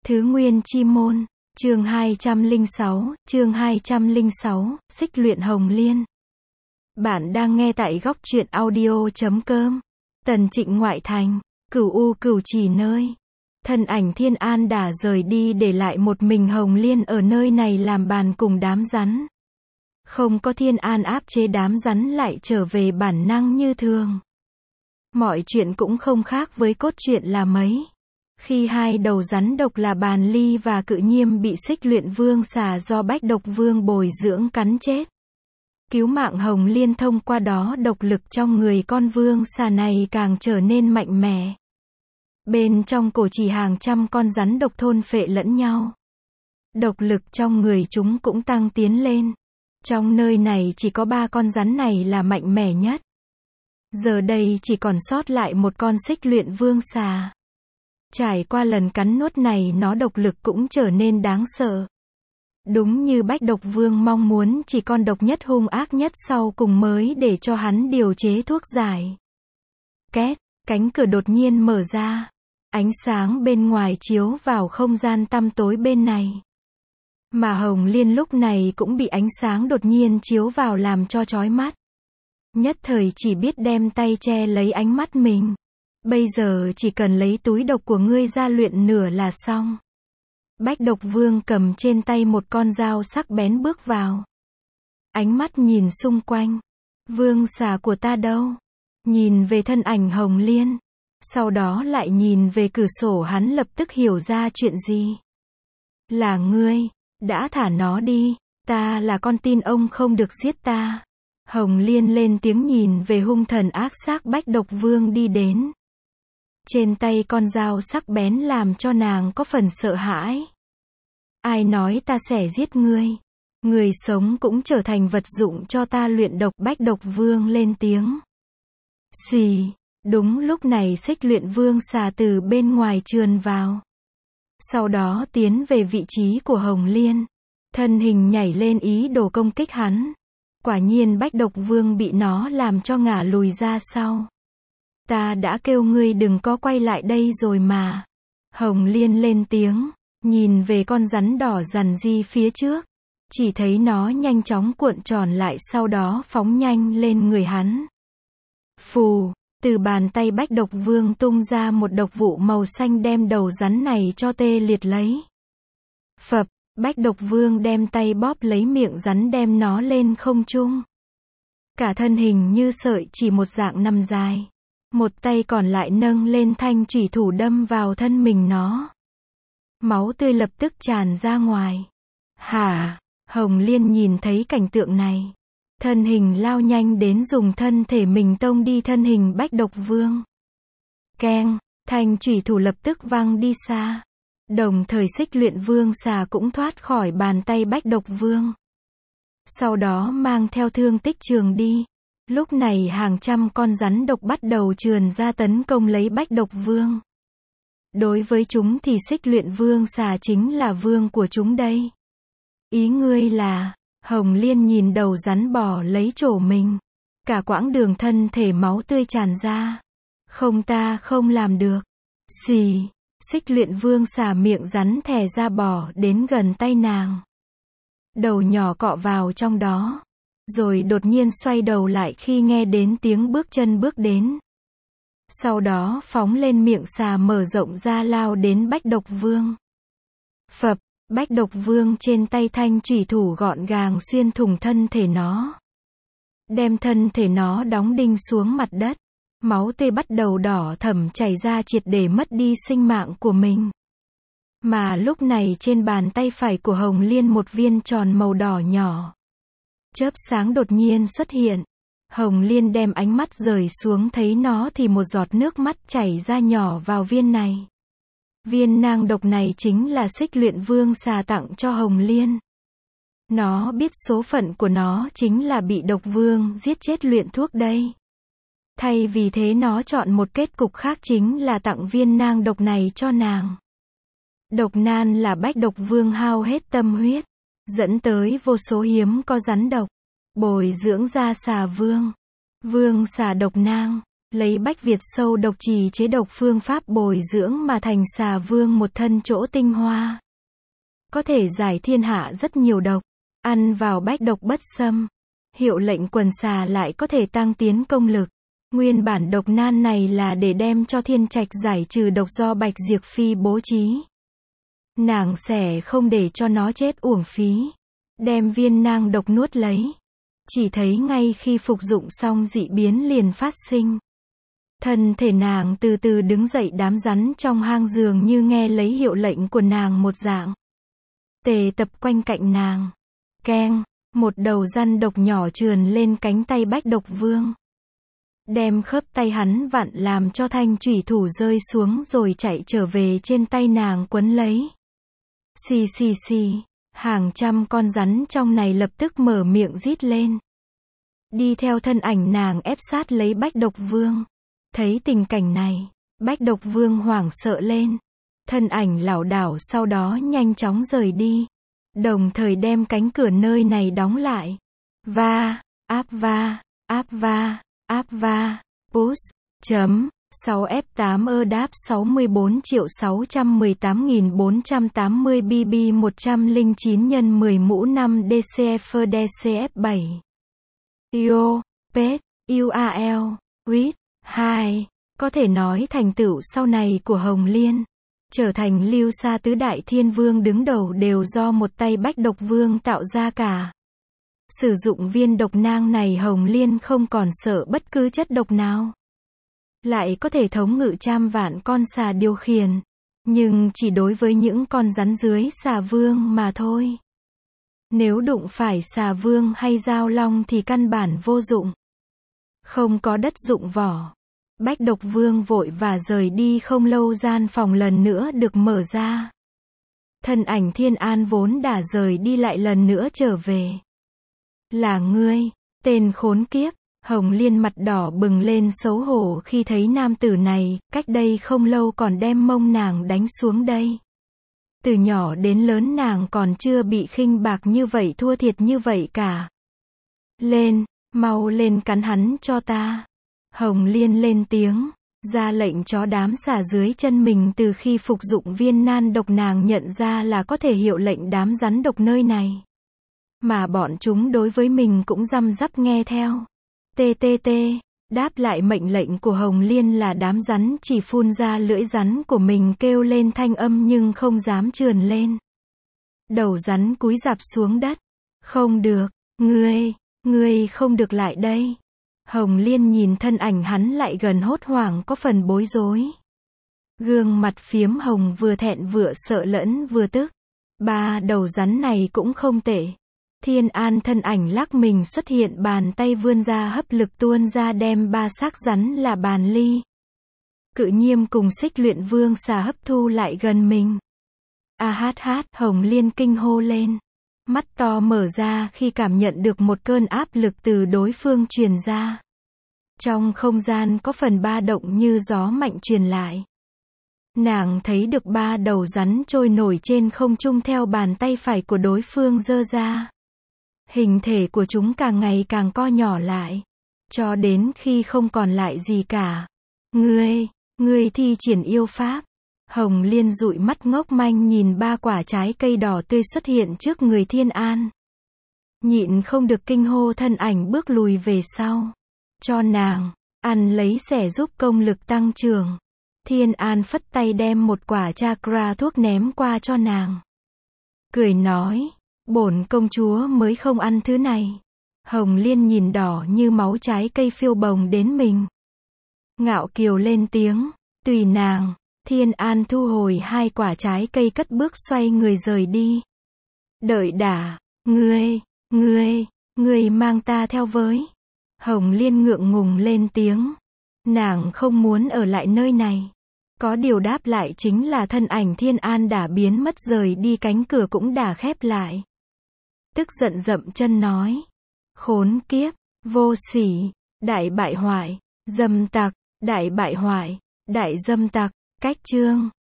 Thứ Nguyên Chi Môn, chương 206, Xích Luyện Hồng Liên. Bạn đang nghe tại góc truyện audio.com. Tần Trịnh ngoại thành, Cửu U Cửu Chỉ nơi. Thân ảnh Thiên An đã rời đi để lại một mình Hồng Liên ở nơi này làm bàn cùng đám rắn. Không có Thiên An áp chế đám rắn lại trở về bản năng như thường. Mọi chuyện cũng không khác với cốt truyện là mấy. Khi hai đầu rắn độc là Bàn Ly và Cự Nhiêm bị Xích Luyện Vương xà do Bách Độc Vương bồi dưỡng cắn chết. Cứu mạng Hồng Liên thông qua đó độc lực trong người con vương xà này càng trở nên mạnh mẽ. Bên trong cổ chỉ hàng trăm con rắn độc thôn phệ lẫn nhau. Độc lực trong người chúng cũng tăng tiến lên. Trong nơi này chỉ có 3 con rắn này là mạnh mẽ nhất. Giờ đây chỉ còn sót lại một con Xích Luyện Vương xà. Trải qua lần cắn nuốt này nó độc lực cũng trở nên đáng sợ. Đúng như Bách Độc Vương mong muốn chỉ con độc nhất hung ác nhất sau cùng mới để cho hắn điều chế thuốc giải. Két, cánh cửa đột nhiên mở ra. Ánh sáng bên ngoài chiếu vào không gian tăm tối bên này. Mà Hồng Liên lúc này cũng bị ánh sáng đột nhiên chiếu vào làm cho chói mắt. Nhất thời chỉ biết đem tay che lấy ánh mắt mình. Bây giờ chỉ cần lấy túi độc của ngươi ra luyện nửa là xong. Bách Độc Vương cầm trên tay một con dao sắc bén bước vào. Ánh mắt nhìn xung quanh. Vương xà của ta đâu? Nhìn về thân ảnh Hồng Liên. Sau đó lại nhìn về cửa sổ, hắn lập tức hiểu ra chuyện gì. Là ngươi, đã thả nó đi, ta là con tin ông không được giết ta. Hồng Liên lên tiếng nhìn về hung thần ác xác Bách Độc Vương đi đến. Trên tay con dao sắc bén làm cho nàng có phần sợ hãi. Ai nói ta sẽ giết ngươi? Người sống cũng trở thành vật dụng cho ta luyện độc. Bách Độc Vương lên tiếng. Xì, đúng lúc này Xích Luyện Vương xà từ bên ngoài trườn vào. Sau đó tiến về vị trí của Hồng Liên. Thân hình nhảy lên ý đồ công kích hắn. Quả nhiên Bách Độc Vương bị nó làm cho ngả lùi ra sau. Ta đã kêu ngươi đừng có quay lại đây rồi mà. Hồng Liên lên tiếng, nhìn về con rắn đỏ rằn ri phía trước. Chỉ thấy nó nhanh chóng cuộn tròn lại sau đó phóng nhanh lên người hắn. Phù, từ bàn tay Bách Độc Vương tung ra một độc vụ màu xanh đem đầu rắn này cho tê liệt lấy. Phập, Bách Độc Vương đem tay bóp lấy miệng rắn đem nó lên không trung. Cả thân hình như sợi chỉ một dạng nằm dài. Một tay còn lại nâng lên thanh chủy thủ đâm vào thân mình nó. Máu tươi lập tức tràn ra ngoài. Hả? Hồng Liên nhìn thấy cảnh tượng này. Thân hình lao nhanh đến dùng thân thể mình tông đi thân hình Bách Độc Vương. Keng, thanh chủy thủ lập tức văng đi xa. Đồng thời Xích Luyện Vương xà cũng thoát khỏi bàn tay Bách Độc Vương. Sau đó mang theo thương tích trường đi. Lúc này hàng trăm con rắn độc bắt đầu trườn ra tấn công lấy Bách Độc Vương. Đối với chúng thì Xích Luyện Vương xà chính là vương của chúng đây. Ý ngươi là, Hồng Liên nhìn đầu rắn bò lấy chỗ mình. Cả quãng đường thân thể máu tươi tràn ra. Không, ta không làm được. Xì, Xích Luyện Vương xà miệng rắn thè ra bò đến gần tay nàng. Đầu nhỏ cọ vào trong đó. Rồi đột nhiên xoay đầu lại khi nghe đến tiếng bước chân bước đến. Sau đó phóng lên miệng xà mở rộng ra lao đến Bách Độc Vương. Phập, Bách Độc Vương trên tay thanh chủy thủ gọn gàng xuyên thủng thân thể nó. Đem thân thể nó đóng đinh xuống mặt đất. Máu tươi bắt đầu đỏ thẫm chảy ra triệt để mất đi sinh mạng của mình. Mà lúc này trên bàn tay phải của Hồng Liên một viên tròn màu đỏ nhỏ. Chớp sáng đột nhiên xuất hiện. Hồng Liên đem ánh mắt rời xuống thấy nó thì một giọt nước mắt chảy ra nhỏ vào viên này. Viên nang độc này chính là Xích Luyện Vương xà tặng cho Hồng Liên. Nó biết số phận của nó chính là bị Độc Vương giết chết luyện thuốc đây. Thay vì thế nó chọn một kết cục khác chính là tặng viên nang độc này cho nàng. Độc nan là Bách Độc Vương hao hết tâm huyết. Dẫn tới vô số hiếm có rắn độc. Bồi dưỡng ra xà vương. Vương xà độc nang. lấy bách Việt sâu độc trì chế độc phương pháp bồi dưỡng mà thành xà vương một thân chỗ tinh hoa. Có thể giải thiên hạ rất nhiều độc, ăn vào bách độc bất xâm. Hiệu lệnh quần xà lại có thể tăng tiến công lực. Nguyên bản độc nan này là để đem cho Thiên Trạch giải trừ độc do Bạch Diệp Phi bố trí. Nàng sẽ không để cho nó chết uổng phí. Đem viên nang độc nuốt lấy. Chỉ thấy ngay khi phục dụng xong dị biến liền phát sinh. Thân thể nàng từ từ đứng dậy, đám rắn trong hang dường như nghe lấy hiệu lệnh của nàng một dạng. Tề tập quanh cạnh nàng. Keng, một đầu răn độc nhỏ trườn lên cánh tay Bách Độc Vương. Đem khớp tay hắn vặn làm cho thanh chủy thủ rơi xuống rồi chạy trở về trên tay nàng quấn lấy. Xì xì xì, hàng trăm con rắn trong này lập tức mở miệng rít lên. Đi theo thân ảnh nàng ép sát lấy Bách Độc Vương. Thấy tình cảnh này, Bách Độc Vương hoảng sợ lên. Thân ảnh lảo đảo sau đó nhanh chóng rời đi. Đồng thời đem cánh cửa nơi này đóng lại. Va, áp va, áp va, áp va, push, chấm, 6F8 đáp 64.618.480 BB 109 x 10 mũ 5 DCF DCF7. IO, PET, UAL, WIT, 2. Có thể nói thành tựu sau này của Hồng Liên, trở thành Lưu Sa tứ đại thiên vương đứng đầu đều do một tay Bách Độc Vương tạo ra cả. Sử dụng viên độc nang này Hồng Liên không còn sợ bất cứ chất độc nào. Lại có thể thống ngự trăm vạn con xà điều khiển. Nhưng chỉ đối với những con rắn dưới xà vương mà thôi. Nếu đụng phải xà vương hay dao long thì căn bản vô dụng. Không có đất dụng võ. Bách Độc Vương vội và rời đi, không lâu gian phòng lần nữa được mở ra. Thân ảnh Thiên An vốn đã rời đi lại lần nữa trở về. Là ngươi, tên khốn kiếp. Hồng Liên mặt đỏ bừng lên xấu hổ khi thấy nam tử này, cách đây không lâu còn đem mông nàng đánh xuống đây. Từ nhỏ đến lớn nàng còn chưa bị khinh bạc như vậy, thua thiệt như vậy cả. Lên, mau lên cắn hắn cho ta. Hồng Liên lên tiếng, ra lệnh cho đám xà dưới chân mình. Từ khi phục dụng viên nan độc nàng nhận ra là có thể hiệu lệnh đám rắn độc nơi này. Mà bọn chúng đối với mình cũng răm rắp nghe theo. TTT, đáp lại mệnh lệnh của Hồng Liên là đám rắn chỉ phun ra lưỡi rắn của mình kêu lên thanh âm nhưng không dám trườn lên. Đầu rắn cúi rạp xuống đất. Không được, ngươi không được lại đây. Hồng Liên nhìn thân ảnh hắn lại gần hốt hoảng có phần bối rối. Gương mặt phiếm hồng vừa thẹn vừa sợ lẫn vừa tức. Ba đầu rắn này cũng không tệ. Thiên An thân ảnh lắc mình xuất hiện, bàn tay vươn ra hấp lực tuôn ra đem ba xác rắn là Bàn Ly, Cự Nhiêm cùng Xích Luyện Vương xà hấp thu lại gần mình. A hát hát, Hồng Liên kinh hô lên. Mắt to mở ra khi cảm nhận được một cơn áp lực từ đối phương truyền ra. Trong không gian có phần ba động như gió mạnh truyền lại. Nàng thấy được ba đầu rắn trôi nổi trên không trung theo bàn tay phải của đối phương giơ ra. Hình thể của chúng càng ngày càng co nhỏ lại. Cho đến khi không còn lại gì cả. Ngươi thi triển yêu pháp. Hồng Liên dụi mắt ngốc manh nhìn ba quả trái cây đỏ tươi xuất hiện trước người Thiên An. Nhịn không được kinh hô, thân ảnh bước lùi về sau. Cho nàng, ăn lấy xẻ giúp công lực tăng trưởng. Thiên An phất tay đem một quả chakra thuốc ném qua cho nàng. Cười nói, bổn công chúa mới không ăn thứ này. Hồng Liên nhìn đỏ như máu trái cây phiêu bồng đến mình. Ngạo kiều lên tiếng, tùy nàng. Thiên An thu hồi hai quả trái cây cất bước xoay người rời đi. Đợi đã, ngươi mang ta theo với. Hồng Liên ngượng ngùng lên tiếng. Nàng không muốn ở lại nơi này. Có điều đáp lại chính là thân ảnh Thiên An đã biến mất rời đi, cánh cửa cũng đã khép lại. Tức giận dậm chân nói. Khốn kiếp, vô sỉ, đại bại hoại, dâm tặc, đại bại hoại, đại dâm tặc. Cách chương